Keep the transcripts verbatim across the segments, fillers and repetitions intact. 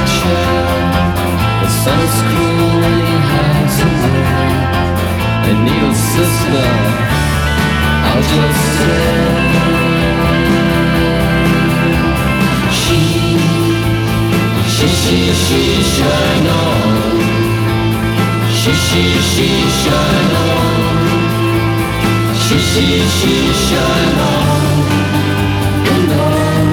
chair. The sunscreen when he hides away. And Neil's sister, I'll just say, she, she, she, she, shine on. She, she, she, shine on. She, she, she, shine on. And on.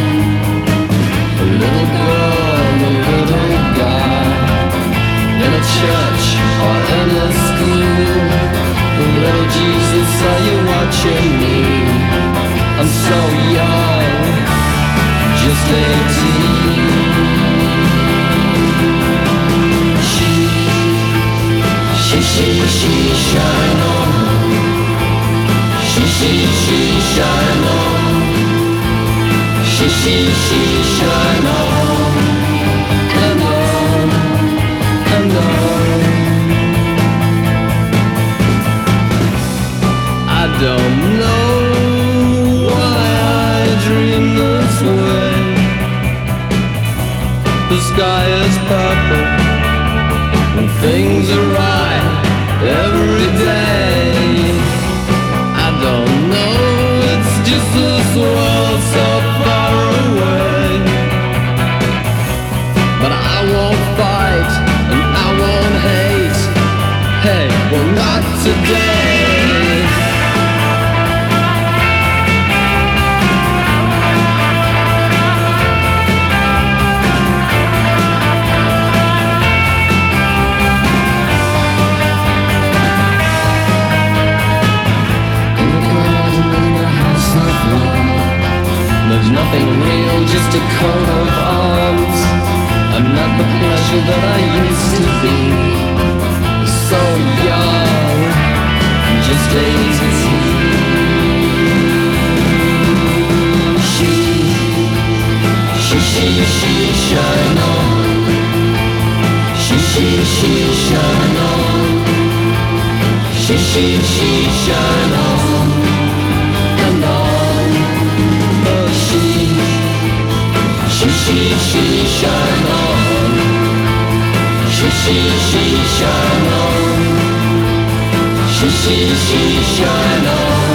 A little girl, a little guy, in a church or in a school. Little Jesus, are you watching me? I'm so young, just eighteen. She, she, she, she, shine on. She, she, she, shine on. She, she, she, shine on. And on, and on. I don't know why I dream this way. The sky is purple and things are right every day. I don't know, it's just this world so far away. But I won't fight and I won't hate. Hey, well not today. There's nothing real, just a coat of arms. I'm not the pleasure that I used to be. So young, just eighteen. She, she, she, she, shine on. She, she, she, shine on. She, she, she, shine on. And on. She, she, she, shine on. She, she, she, shine on. She, she, she, shine on.